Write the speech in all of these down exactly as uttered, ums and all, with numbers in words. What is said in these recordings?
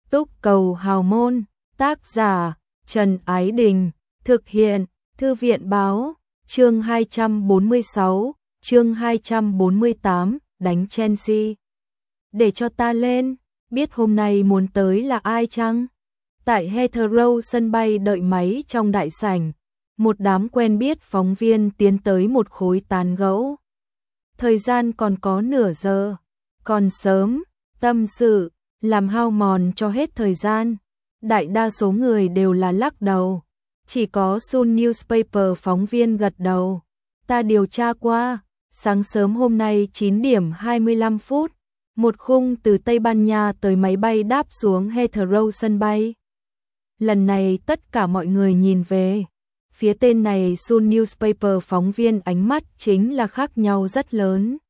Túc Cầu Hào Môn, tác giả Trần Ái Đình, thực hiện Thư viện Báo, chương hai trăm bốn mươi sáu, chương hai trăm bốn mươi tám, đánh Chelsea. Để cho ta lên, biết hôm nay muốn tới là ai chăng? Tại Heathrow sân bay đợi máy trong đại sảnh, một đám quen biết phóng viên tiến tới một khối tán gẫu. Thời gian còn có nửa giờ, còn sớm, tâm sự, làm hao mòn cho hết thời gian. Đại đa số người đều là lắc đầu, chỉ có Sun Newspaper phóng viên gật đầu. Ta điều tra qua, sáng sớm hôm nay chín điểm hai mươi lăm phút, một khung từ Tây Ban Nha tới máy bay đáp xuống Heathrow sân bay. Lần này tất cả mọi người nhìn về phía tên này. Sun Newspaper phóng viên ánh mắt chính là khác nhau rất lớn.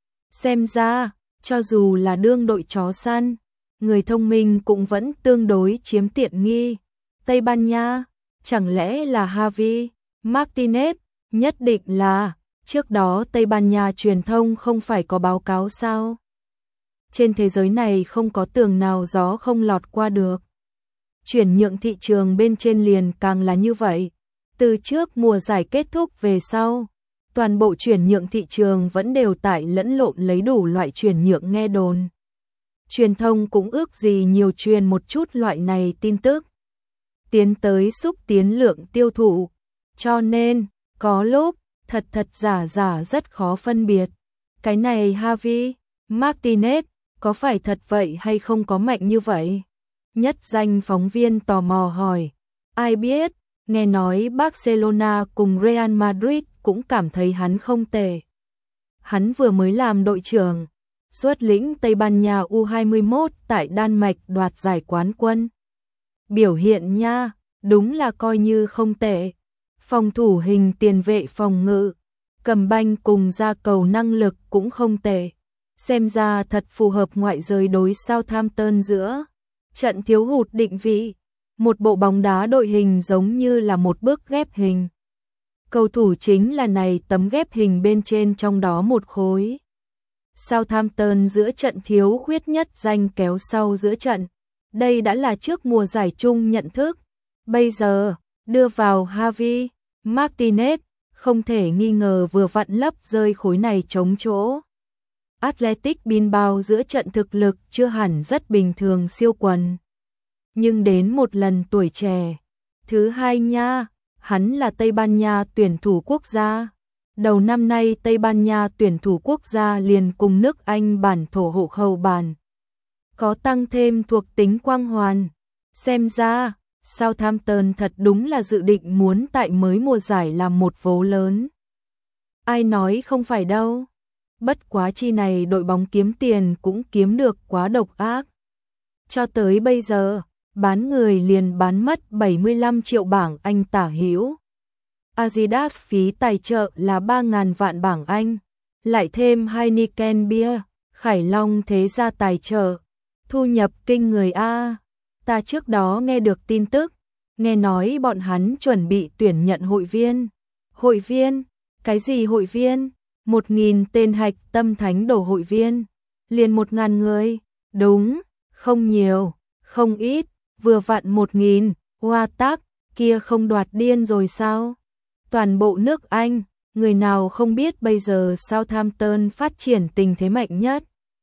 Xem ra, cho dù là đương đội chó săn, người thông minh cũng vẫn tương đối chiếm tiện nghi. Tây Ban Nha, chẳng lẽ là Javi Martinez? Nhất định là, trước đó Tây Ban Nha truyền thông không phải có báo cáo sao? Trên thế giới này không có tường nào gió không lọt qua được. Chuyển nhượng thị trường bên trên liền càng là như vậy. Từ trước mùa giải kết thúc về sau, toàn bộ chuyển nhượng thị trường vẫn đều tại lẫn lộn lấy đủ loại chuyển nhượng nghe đồn. Truyền thông cũng ước gì nhiều truyền một chút loại này tin tức, tiến tới xúc tiến lượng tiêu thụ. Cho nên, có lúc, thật thật giả giả rất khó phân biệt. Cái này Javi Martinez, có phải thật vậy hay không có mạnh như vậy? Nhất danh phóng viên tò mò hỏi. Ai biết, nghe nói Barcelona cùng Real Madrid cũng cảm thấy hắn không tệ. Hắn vừa mới làm đội trưởng, xuất lĩnh Tây Ban Nha U hai mươi mốt tại Đan Mạch đoạt giải quán quân. Biểu hiện nha, đúng là coi như không tệ. Phòng thủ hình tiền vệ phòng ngự, cầm banh cùng ra cầu năng lực cũng không tệ. Xem ra thật phù hợp ngoại giới đối Southampton giữa trận thiếu hụt định vị. Một bộ bóng đá đội hình giống như là một bức ghép hình. Cầu thủ chính là này tấm ghép hình bên trên trong đó một khối. Southampton giữa trận thiếu khuyết nhất danh kéo sau giữa trận. Đây đã là trước mùa giải chung nhận thức. Bây giờ, đưa vào Javi Martinez, không thể nghi ngờ vừa vặn lấp rơi khối này trống chỗ. Athletic Bilbao giữa trận thực lực chưa hẳn rất bình thường siêu quần. Nhưng đến một lần tuổi trẻ. Thứ hai nha, hắn là Tây Ban Nha tuyển thủ quốc gia. Đầu năm nay Tây Ban Nha tuyển thủ quốc gia liền cùng nước Anh bản thổ hộ khẩu bản. Có tăng thêm thuộc tính quang hoàn. Xem ra, Southampton thật đúng là dự định muốn tại mới mùa giải làm một vố lớn. Ai nói không phải đâu. Bất quá chi này đội bóng kiếm tiền cũng kiếm được quá độc ác. Cho tới bây giờ, bán người liền bán mất bảy mươi lăm triệu bảng Anh tả hữu. Adidas phí tài trợ là ba nghìn vạn bảng Anh, lại thêm Heineken Beer, Khải Long thế gia tài trợ, thu nhập kinh người a. Ta trước đó nghe được tin tức, nghe nói bọn hắn chuẩn bị tuyển nhận hội viên. Hội viên? Cái gì hội viên? Một nghìn tên hạch tâm thánh đổ hội viên, liền một ngàn người. Đúng, không nhiều, không ít, vừa vặn một nghìn. Hoa tác, kia không đoạt điên rồi sao? Toàn bộ nước Anh, người nào không biết bây giờ Southampton phát triển tình thế mạnh nhất.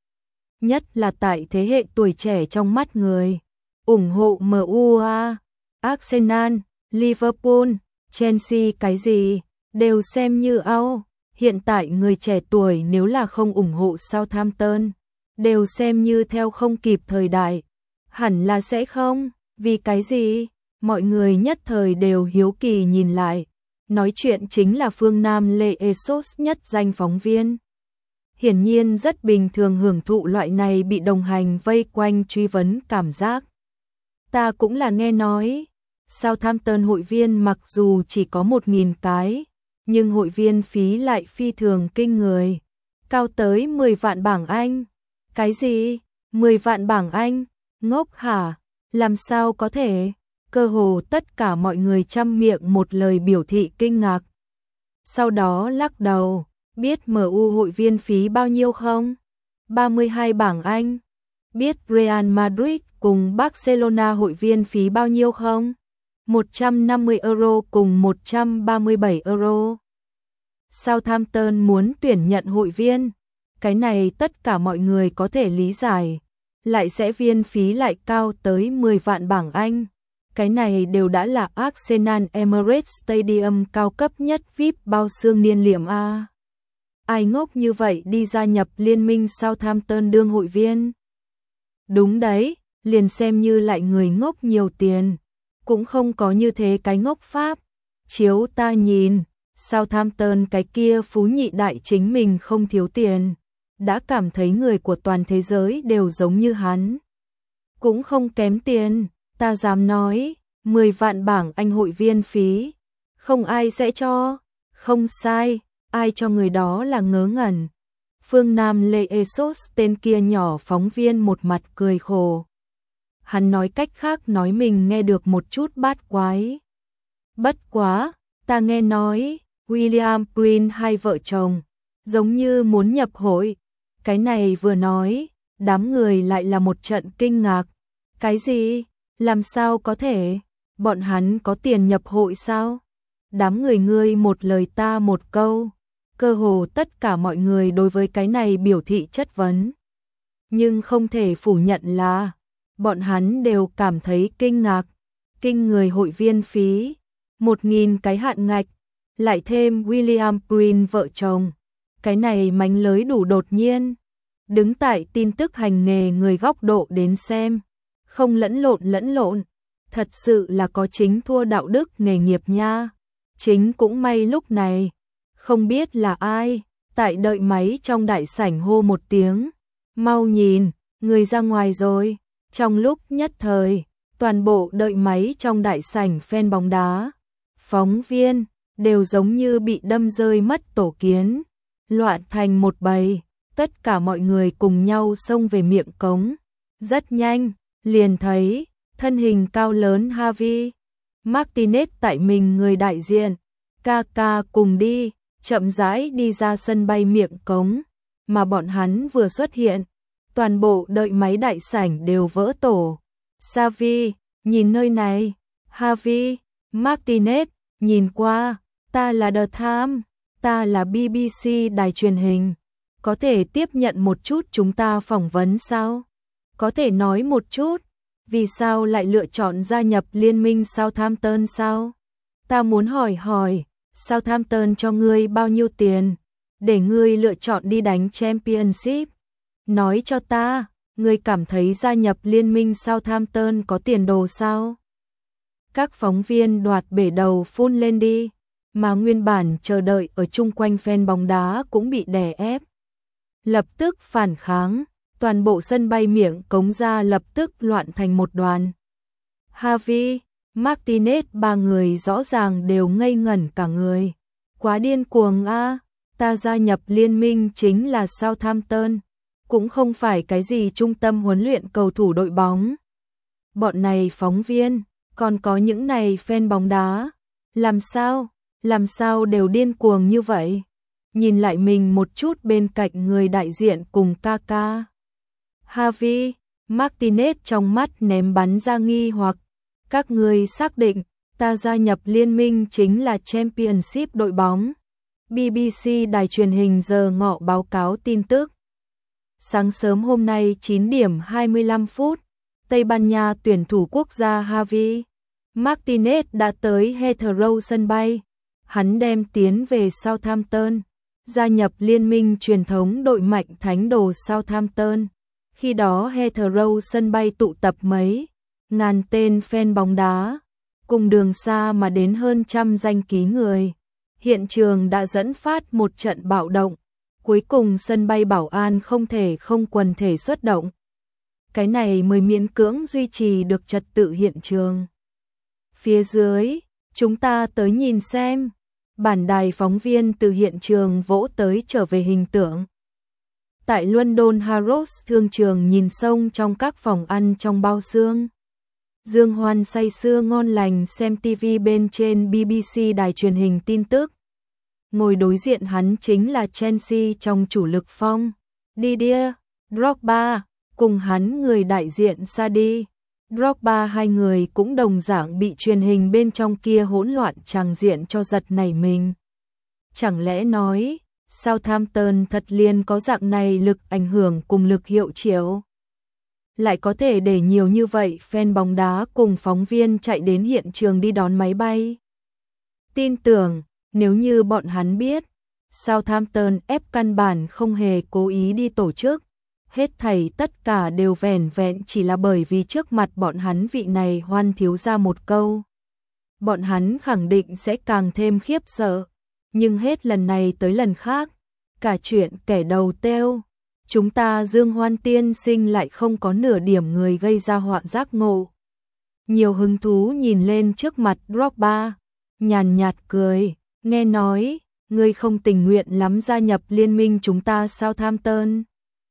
Nhất là tại thế hệ tuổi trẻ trong mắt người. Ủng hộ em u a, Arsenal, Liverpool, Chelsea cái gì, đều xem như ao. Hiện tại người trẻ tuổi nếu là không ủng hộ Southampton, đều xem như theo không kịp thời đại. Hẳn là sẽ không, vì cái gì? Mọi người nhất thời đều hiếu kỳ nhìn lại. Nói chuyện chính là phương Nam Lê Esos nhất danh phóng viên. Hiển nhiên rất bình thường hưởng thụ loại này bị đồng hành vây quanh truy vấn cảm giác. Ta cũng là nghe nói, Southampton hội viên mặc dù chỉ có một nghìn cái, nhưng hội viên phí lại phi thường kinh người, cao tới mười vạn bảng Anh. Cái gì? mười vạn bảng Anh? Ngốc hả? Làm sao có thể? Cơ hồ tất cả mọi người trăm miệng một lời biểu thị kinh ngạc. Sau đó lắc đầu, biết em u hội viên phí bao nhiêu không? ba mươi hai bảng Anh. Biết Real Madrid cùng Barcelona hội viên phí bao nhiêu không? một trăm năm mươi euro cùng một trăm ba mươi bảy euro. Southampton muốn tuyển nhận hội viên. Cái này tất cả mọi người có thể lý giải. Lại sẽ viên phí lại cao tới mười vạn bảng Anh. Cái này đều đã là Arsenal Emirates Stadium cao cấp nhất vi ai pi bao xương niên liệm A. Ai ngốc như vậy đi gia nhập liên minh Southampton đương hội viên? Đúng đấy, liền xem như lại người ngốc nhiều tiền. Cũng không có như thế cái ngốc pháp. Chiếu ta nhìn, Southampton cái kia phú nhị đại chính mình không thiếu tiền. Đã cảm thấy người của toàn thế giới đều giống như hắn. Cũng không kém tiền, ta dám nói, mười vạn bảng Anh hội viên phí. Không ai sẽ cho, không sai, ai cho người đó là ngớ ngẩn. Phương Nam Lê Esos tên kia nhỏ phóng viên một mặt cười khổ. Hắn nói cách khác nói mình nghe được một chút bát quái. Bất quá, ta nghe nói, William Prince hai vợ chồng, giống như muốn nhập hội. Cái này vừa nói, đám người lại là một trận kinh ngạc. Cái gì? Làm sao có thể? Bọn hắn có tiền nhập hội sao? Đám người ngươi một lời ta một câu. Cơ hồ tất cả mọi người đối với cái này biểu thị chất vấn. Nhưng không thể phủ nhận là bọn hắn đều cảm thấy kinh ngạc. Kinh người hội viên phí, một nghìn cái hạn ngạch, lại thêm William Prince vợ chồng. Cái này mánh lới đủ đột nhiên. Đứng tại tin tức hành nghề người góc độ đến xem. Không lẫn lộn lẫn lộn. Thật sự là có chính thua đạo đức nghề nghiệp nha. Chính cũng may lúc này. Không biết là ai. Tại đợi máy trong đại sảnh hô một tiếng. Mau nhìn, người ra ngoài rồi. Trong lúc nhất thời, toàn bộ đợi máy trong đại sảnh fan bóng đá. Phóng viên, đều giống như bị đâm rơi mất tổ kiến. Loạn thành một bầy. Tất cả mọi người cùng nhau xông về miệng cống. Rất nhanh, liền thấy, thân hình cao lớn Javi Martinez tại mình người đại diện. Kaka cùng đi, chậm rãi đi ra sân bay miệng cống. Mà bọn hắn vừa xuất hiện, toàn bộ đợi máy đại sảnh đều vỡ tổ. Xavi, nhìn nơi này. Javi Martinez, nhìn qua, ta là The Times, ta là bê bê xê đài truyền hình. Có thể tiếp nhận một chút chúng ta phỏng vấn sao? Có thể nói một chút, vì sao lại lựa chọn gia nhập liên minh Southampton sao? Ta muốn hỏi hỏi, Southampton cho ngươi bao nhiêu tiền, để ngươi lựa chọn đi đánh Championship? Nói cho ta, ngươi cảm thấy gia nhập liên minh Southampton có tiền đồ sao? Các phóng viên đoạt bể đầu phun lên đi, mà nguyên bản chờ đợi ở chung quanh fan bóng đá cũng bị đè ép. Lập tức phản kháng, toàn bộ sân bay miệng cống ra lập tức loạn thành một đoàn. Javi, Martinez ba người rõ ràng đều ngây ngẩn cả người. Quá điên cuồng a, ta gia nhập liên minh chính là Southampton, cũng không phải cái gì trung tâm huấn luyện cầu thủ đội bóng. Bọn này phóng viên, còn có những này fan bóng đá, làm sao, làm sao đều điên cuồng như vậy? Nhìn lại mình một chút bên cạnh người đại diện cùng Kaka. Javi Martinez trong mắt ném bắn ra nghi hoặc. Các người xác định ta gia nhập liên minh chính là Championship đội bóng. bê bê xê đài truyền hình giờ ngọ báo cáo tin tức. Sáng sớm hôm nay chín điểm hai mươi lăm phút, Tây Ban Nha tuyển thủ quốc gia Javi Martinez đã tới Heathrow sân bay. Hắn đem tiến về Southampton, gia nhập liên minh truyền thống đội mạnh thánh đồ Southampton. Khi đó Heathrow sân bay tụ tập mấy ngàn tên fan bóng đá, cùng đường xa mà đến hơn trăm danh ký người. Hiện trường đã dẫn phát một trận bạo động, cuối cùng sân bay bảo an không thể không quần thể xuất động. Cái này mới miễn cưỡng duy trì được trật tự hiện trường. Phía dưới, chúng ta tới nhìn xem. Bản đài phóng viên từ hiện trường vỗ tới trở về hình tượng. Tại London Harrods thương trường nhìn sông trong các phòng ăn trong bao xương. Dương Hoan say sưa ngon lành xem ti vi bên trên bê bê xê đài truyền hình tin tức. Ngồi đối diện hắn chính là Chelsea trong chủ lực phong. Didier Drogba, cùng hắn người đại diện Sadi, Drogba hai người cũng đồng dạng bị truyền hình bên trong kia hỗn loạn tràng diện cho giật nảy mình. Chẳng lẽ nói, Southampton thật liền có dạng này lực ảnh hưởng cùng lực hiệu triệu? Lại có thể để nhiều như vậy fan bóng đá cùng phóng viên chạy đến hiện trường đi đón máy bay. Tin tưởng, nếu như bọn hắn biết, Southampton ép căn bản không hề cố ý đi tổ chức, hết thảy tất cả đều vẻn vẹn chỉ là bởi vì trước mặt bọn hắn vị này Hoan thiếu ra một câu. Bọn hắn khẳng định sẽ càng thêm khiếp sợ, nhưng hết lần này tới lần khác, cả chuyện kẻ đầu têu, chúng ta Dương Hoan tiên sinh lại không có nửa điểm người gây ra họa giác ngộ. Nhiều hứng thú nhìn lên trước mặt Drogba, nhàn nhạt cười, nghe nói, ngươi không tình nguyện lắm gia nhập liên minh chúng ta Southampton.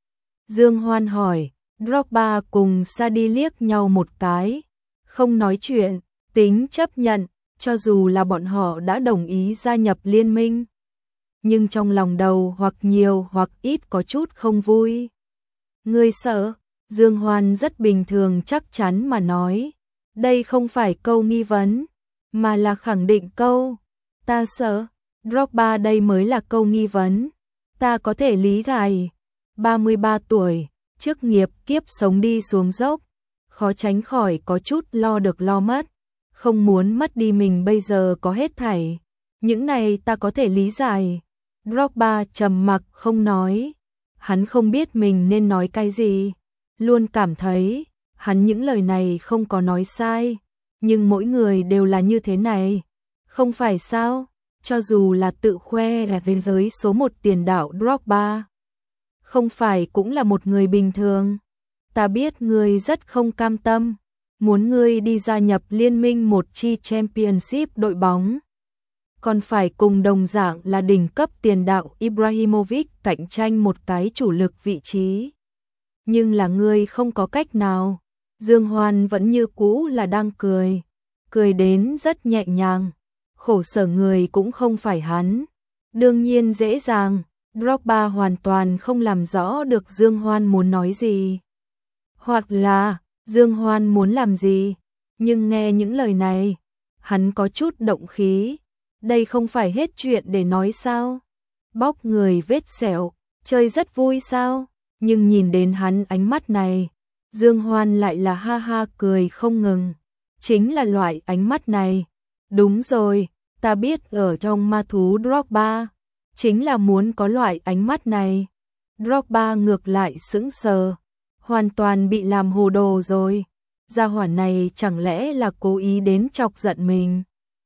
Dương Hoan hỏi, Drogba cùng Sadi liếc nhau một cái, không nói chuyện, tính chấp nhận, cho dù là bọn họ đã đồng ý gia nhập liên minh. Nhưng trong lòng đầu hoặc nhiều hoặc ít có chút không vui. Ngươi sợ? Dương Hoan rất bình thường chắc chắn mà nói. Đây không phải câu nghi vấn, mà là khẳng định câu. Ta sợ. Drogba đây mới là câu nghi vấn. Ta có thể lý giải. ba mươi ba tuổi, chức nghiệp kiếp sống đi xuống dốc. Khó tránh khỏi có chút lo được lo mất. Không muốn mất đi mình bây giờ có hết thảy. Những này ta có thể lý giải. Drogba trầm mặc không nói. Hắn không biết mình nên nói cái gì. Luôn cảm thấy, hắn những lời này không có nói sai. Nhưng mỗi người đều là như thế này. Không phải sao? Cho dù là tự khoe là thế giới số một tiền đạo Drogba. Không phải cũng là một người bình thường. Ta biết ngươi rất không cam tâm. Muốn ngươi đi gia nhập liên minh một chi Championship đội bóng. Còn phải cùng đồng dạng là đỉnh cấp tiền đạo Ibrahimovic cạnh tranh một cái chủ lực vị trí. Nhưng là ngươi không có cách nào. Dương Hoan vẫn như cũ là đang cười. Cười đến rất nhẹ nhàng. Khổ sở người cũng không phải hắn. Đương nhiên dễ dàng. Drogba hoàn toàn không làm rõ được Dương Hoan muốn nói gì. Hoặc là Dương Hoan muốn làm gì. Nhưng nghe những lời này, hắn có chút động khí. Đây không phải hết chuyện để nói sao? Bóc người vết sẹo, chơi rất vui sao? Nhưng nhìn đến hắn ánh mắt này, Dương Hoan lại là ha ha cười không ngừng. Chính là loại ánh mắt này. Đúng rồi, ta biết ở trong ma thú Drogba, chính là muốn có loại ánh mắt này. Drogba ngược lại sững sờ, hoàn toàn bị làm hồ đồ rồi. Gia hỏa này chẳng lẽ là cố ý đến chọc giận mình?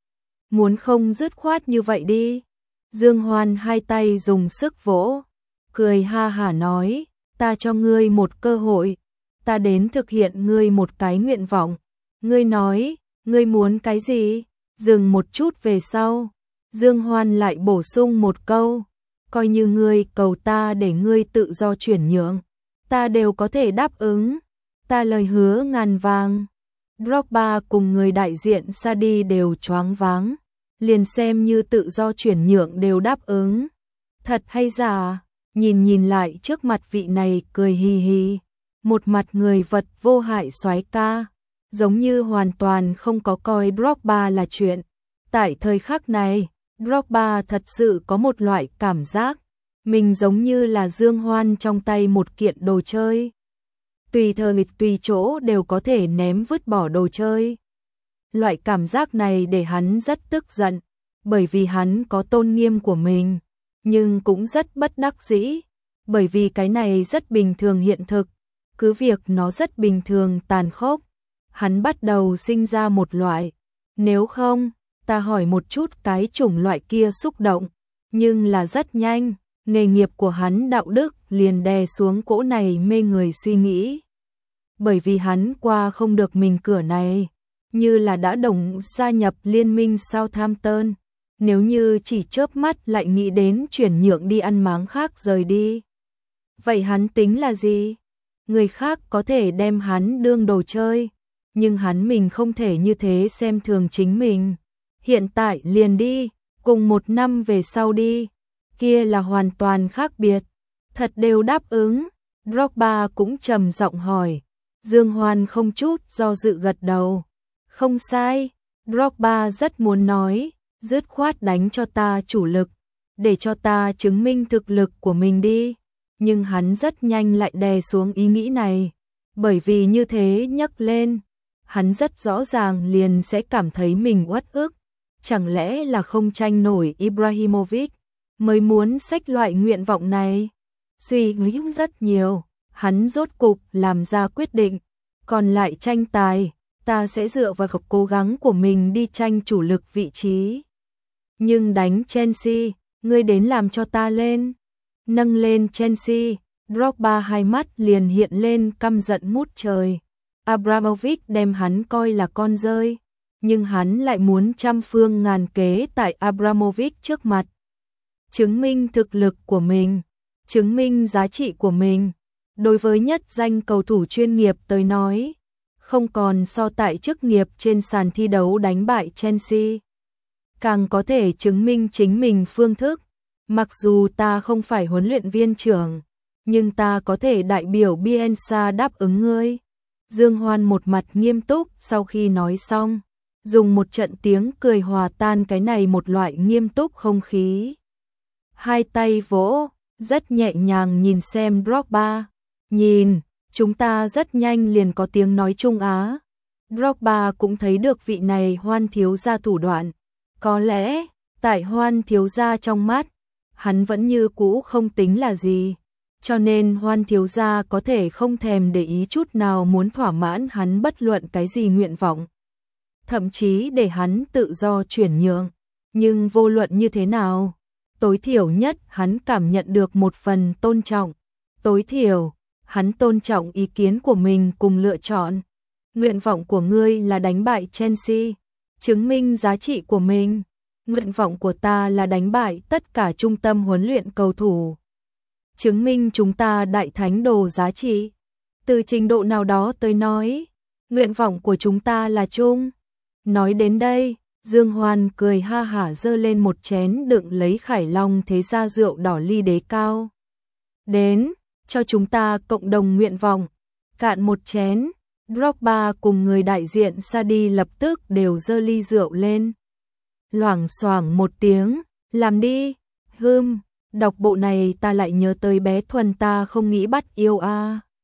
Muốn không dứt khoát như vậy đi. Dương Hoan hai tay dùng sức vỗ, cười ha hả nói, ta cho ngươi một cơ hội, ta đến thực hiện ngươi một cái nguyện vọng. Ngươi nói, ngươi muốn cái gì? Dừng một chút về sau, Dương Hoan lại bổ sung một câu, coi như ngươi cầu ta để ngươi tự do chuyển nhượng, ta đều có thể đáp ứng, ta lời hứa ngàn vàng. Drogba cùng người đại diện Sadi đều choáng váng, liền xem như tự do chuyển nhượng đều đáp ứng. Thật hay giả? Nhìn nhìn lại trước mặt vị này cười hì hì, một mặt người vật vô hại soái ca, giống như hoàn toàn không có coi Drogba là chuyện. Tại thời khắc này, Drogba thật sự có một loại cảm giác, mình giống như là Dương Hoan trong tay một kiện đồ chơi. Tùy thời tùy chỗ đều có thể ném vứt bỏ đồ chơi. Loại cảm giác này để hắn rất tức giận, bởi vì hắn có tôn nghiêm của mình, nhưng cũng rất bất đắc dĩ, bởi vì cái này rất bình thường hiện thực, cứ việc nó rất bình thường tàn khốc. Hắn bắt đầu sinh ra một loại, nếu không, ta hỏi một chút cái chủng loại kia xúc động, nhưng là rất nhanh, nghề nghiệp của hắn đạo đức liền đè xuống cỗ này mê người suy nghĩ. Bởi vì hắn qua không được mình cửa này, như là đã đồng gia nhập liên minh Southampton, nếu như chỉ chớp mắt lại nghĩ đến chuyển nhượng đi ăn máng khác rời đi. Vậy hắn tính là gì? Người khác có thể đem hắn đương đồ chơi, nhưng hắn mình không thể như thế xem thường chính mình. Hiện tại liền đi, cùng một năm về sau đi, kia là hoàn toàn khác biệt. Thật đều đáp ứng, Drogba cũng trầm giọng hỏi. Dương Hoan không chút do dự gật đầu. Không sai, Drogba rất muốn nói, dứt khoát đánh cho ta chủ lực, để cho ta chứng minh thực lực của mình đi. Nhưng hắn rất nhanh lại đè xuống ý nghĩ này, bởi vì như thế nhắc lên, hắn rất rõ ràng liền sẽ cảm thấy mình uất ức. Chẳng lẽ là không tranh nổi Ibrahimovic, mới muốn xách loại nguyện vọng này? Suy nghĩ rất nhiều, hắn rốt cục làm ra quyết định, còn lại tranh tài, ta sẽ dựa vào cố gắng của mình đi tranh chủ lực vị trí. Nhưng đánh Chelsea, ngươi đến làm cho ta lên. Nâng lên Chelsea, Drogba hai mắt liền hiện lên căm giận ngút trời. Abramovich đem hắn coi là con rơi, nhưng hắn lại muốn trăm phương ngàn kế tại Abramovich trước mặt. Chứng minh thực lực của mình, chứng minh giá trị của mình. Đối với nhất danh cầu thủ chuyên nghiệp tới nói, không còn so tại chức nghiệp trên sàn thi đấu đánh bại Chelsea. Càng có thể chứng minh chính mình phương thức. Mặc dù ta không phải huấn luyện viên trưởng, nhưng ta có thể đại biểu Bielsa đáp ứng ngươi. Dương Hoan một mặt nghiêm túc sau khi nói xong, dùng một trận tiếng cười hòa tan cái này một loại nghiêm túc không khí. Hai tay vỗ, rất nhẹ nhàng nhìn xem Drogba. Nhìn, chúng ta rất nhanh liền có tiếng nói chung á. Drogba cũng thấy được vị này Hoan thiếu gia thủ đoạn. Có lẽ, tại Hoan thiếu gia trong mắt, hắn vẫn như cũ không tính là gì. Cho nên Hoan thiếu gia có thể không thèm để ý chút nào muốn thỏa mãn hắn bất luận cái gì nguyện vọng. Thậm chí để hắn tự do chuyển nhượng. Nhưng vô luận như thế nào, tối thiểu nhất hắn cảm nhận được một phần tôn trọng. Tối thiểu, hắn tôn trọng ý kiến của mình cùng lựa chọn. Nguyện vọng của ngươi là đánh bại Chelsea, chứng minh giá trị của mình. Nguyện vọng của ta là đánh bại tất cả trung tâm huấn luyện cầu thủ, chứng minh chúng ta đại thánh đồ giá trị. Từ trình độ nào đó tới nói, nguyện vọng của chúng ta là chung. Nói đến đây, Dương Hoan cười ha hả giơ lên một chén đựng lấy Khải Long thế gia rượu đỏ ly đế cao. Đến, cho chúng ta cộng đồng nguyện vọng. Cạn một chén, Drogba cùng người đại diện Sadi lập tức đều giơ ly rượu lên. Loảng xoảng một tiếng, làm đi. Hừm, đọc bộ này ta lại nhớ tới bé Thuần ta không nghĩ bắt yêu a. À.